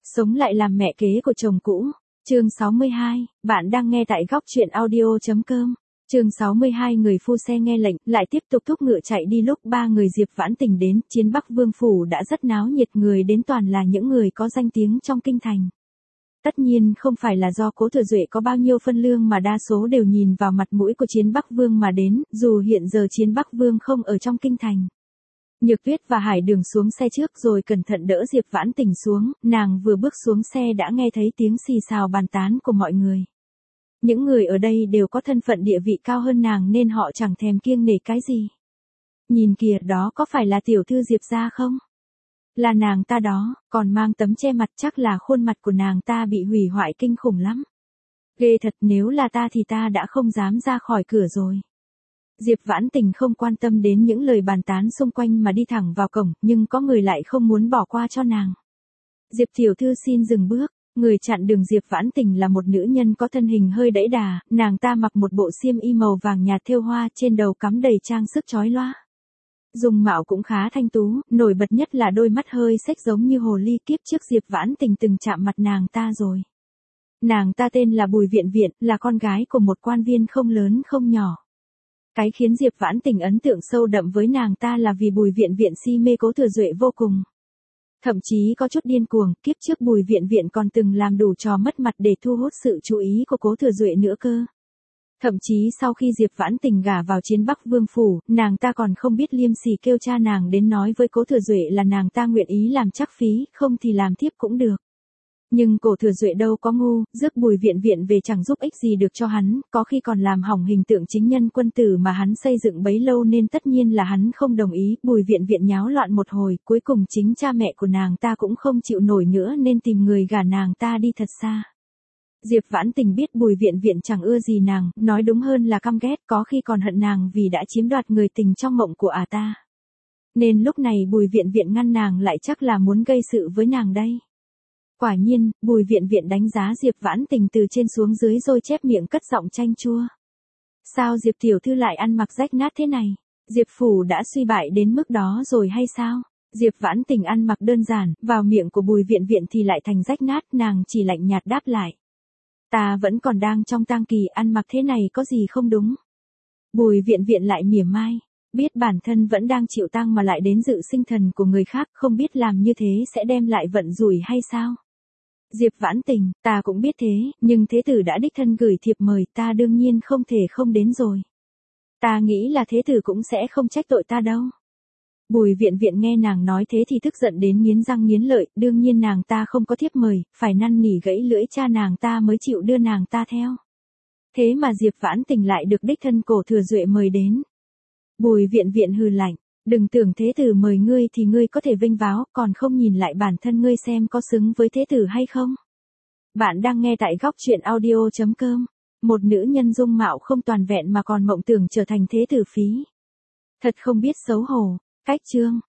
Sống lại làm mẹ kế của chồng cũ. Chương 62, bạn đang nghe tại góc truyện audio.com. Chương 62 người phu xe nghe lệnh, lại tiếp tục thúc ngựa chạy đi lúc ba người Diệp Vãn Tình đến, Chiến Bắc Vương phủ đã rất náo nhiệt, người đến toàn là những người có danh tiếng trong kinh thành. Tất nhiên không phải là do Cố Thừa Duệ có bao nhiêu phân lương mà đa số đều nhìn vào mặt mũi của Chiến Bắc Vương mà đến, dù hiện giờ Chiến Bắc Vương không ở trong kinh thành. Nhược Tuyết và Hải Đường xuống xe trước rồi cẩn thận đỡ Diệp Vãn Tình xuống, nàng vừa bước xuống xe đã nghe thấy tiếng xì xào bàn tán của mọi người. Những người ở đây đều có thân phận địa vị cao hơn nàng nên họ chẳng thèm kiêng nể cái gì. Nhìn kìa, đó có phải là tiểu thư Diệp gia không? Là nàng ta đó, còn mang tấm che mặt, chắc là khuôn mặt của nàng ta bị hủy hoại kinh khủng lắm. Ghê thật, nếu là ta thì ta đã không dám ra khỏi cửa rồi. Diệp Vãn Tình không quan tâm đến những lời bàn tán xung quanh mà đi thẳng vào cổng, nhưng có người lại không muốn bỏ qua cho nàng. Diệp tiểu thư xin dừng bước. Người chặn đường Diệp Vãn Tình là một nữ nhân có thân hình hơi đẫy đà, nàng ta mặc một bộ xiêm y màu vàng nhạt thêu hoa, trên đầu cắm đầy trang sức chói loa. Dung mạo cũng khá thanh tú, nổi bật nhất là đôi mắt hơi xếch giống như hồ ly. Kiếp trước Diệp Vãn Tình từng chạm mặt nàng ta rồi. Nàng ta tên là Bùi Viện Viện, là con gái của một quan viên không lớn không nhỏ. Cái khiến Diệp Vãn Tình ấn tượng sâu đậm với nàng ta là vì Bùi Viện Viện si mê Cố Thừa Duệ vô cùng. Thậm chí có chút điên cuồng, kiếp trước Bùi Viện Viện còn từng làm đủ trò mất mặt để thu hút sự chú ý của Cố Thừa Duệ nữa cơ. Thậm chí sau khi Diệp Vãn Tình gả vào Chiến Bắc Vương phủ, nàng ta còn không biết liêm sỉ kêu cha nàng đến nói với Cố Thừa Duệ là nàng ta nguyện ý làm trắc phí, không thì làm thiếp cũng được. Nhưng Cố Thừa Duệ đâu có ngu, rước Bùi Viện Viện về chẳng giúp ích gì được cho hắn, có khi còn làm hỏng hình tượng chính nhân quân tử mà hắn xây dựng bấy lâu, nên tất nhiên là hắn không đồng ý. Bùi Viện Viện nháo loạn một hồi, cuối cùng chính cha mẹ của nàng ta cũng không chịu nổi nữa nên tìm người gả nàng ta đi thật xa. Diệp Vãn Tình biết Bùi Viện Viện chẳng ưa gì nàng, nói đúng hơn là căm ghét, có khi còn hận nàng vì đã chiếm đoạt người tình trong mộng của ta. Nên lúc này Bùi Viện Viện ngăn nàng lại chắc là muốn gây sự với nàng đây. Quả nhiên, Bùi Viện Viện đánh giá Diệp Vãn Tình từ trên xuống dưới rồi chép miệng cất giọng chanh chua. Sao Diệp tiểu thư lại ăn mặc rách nát thế này? Diệp phủ đã suy bại đến mức đó rồi hay sao? Diệp Vãn Tình ăn mặc đơn giản, vào miệng của Bùi Viện Viện thì lại thành rách nát, nàng chỉ lạnh nhạt đáp lại. Ta vẫn còn đang trong tang kỳ, ăn mặc thế này có gì không đúng? Bùi Viện Viện lại mỉa mai. Biết bản thân vẫn đang chịu tang mà lại đến dự sinh thần của người khác, không biết làm như thế sẽ đem lại vận rủi hay sao? Diệp Vãn Tình, ta cũng biết thế, nhưng thế tử đã đích thân gửi thiệp mời, ta đương nhiên không thể không đến rồi. Ta nghĩ là thế tử cũng sẽ không trách tội ta đâu. Bùi Viện Viện nghe nàng nói thế thì tức giận đến nghiến răng nghiến lợi, đương nhiên nàng ta không có thiếp mời, phải năn nỉ gãy lưỡi cha nàng ta mới chịu đưa nàng ta theo. Thế mà Diệp Vãn Tình lại được đích thân Cố Thừa Duệ mời đến. Bùi Viện Viện hừ lạnh, đừng tưởng thế tử mời ngươi thì ngươi có thể vênh váo, còn không nhìn lại bản thân ngươi xem có xứng với thế tử hay không. Bạn đang nghe tại góc truyện audio.com. Một nữ nhân dung mạo không toàn vẹn mà còn mộng tưởng trở thành thế tử phí. Thật không biết xấu hổ. Cách chương.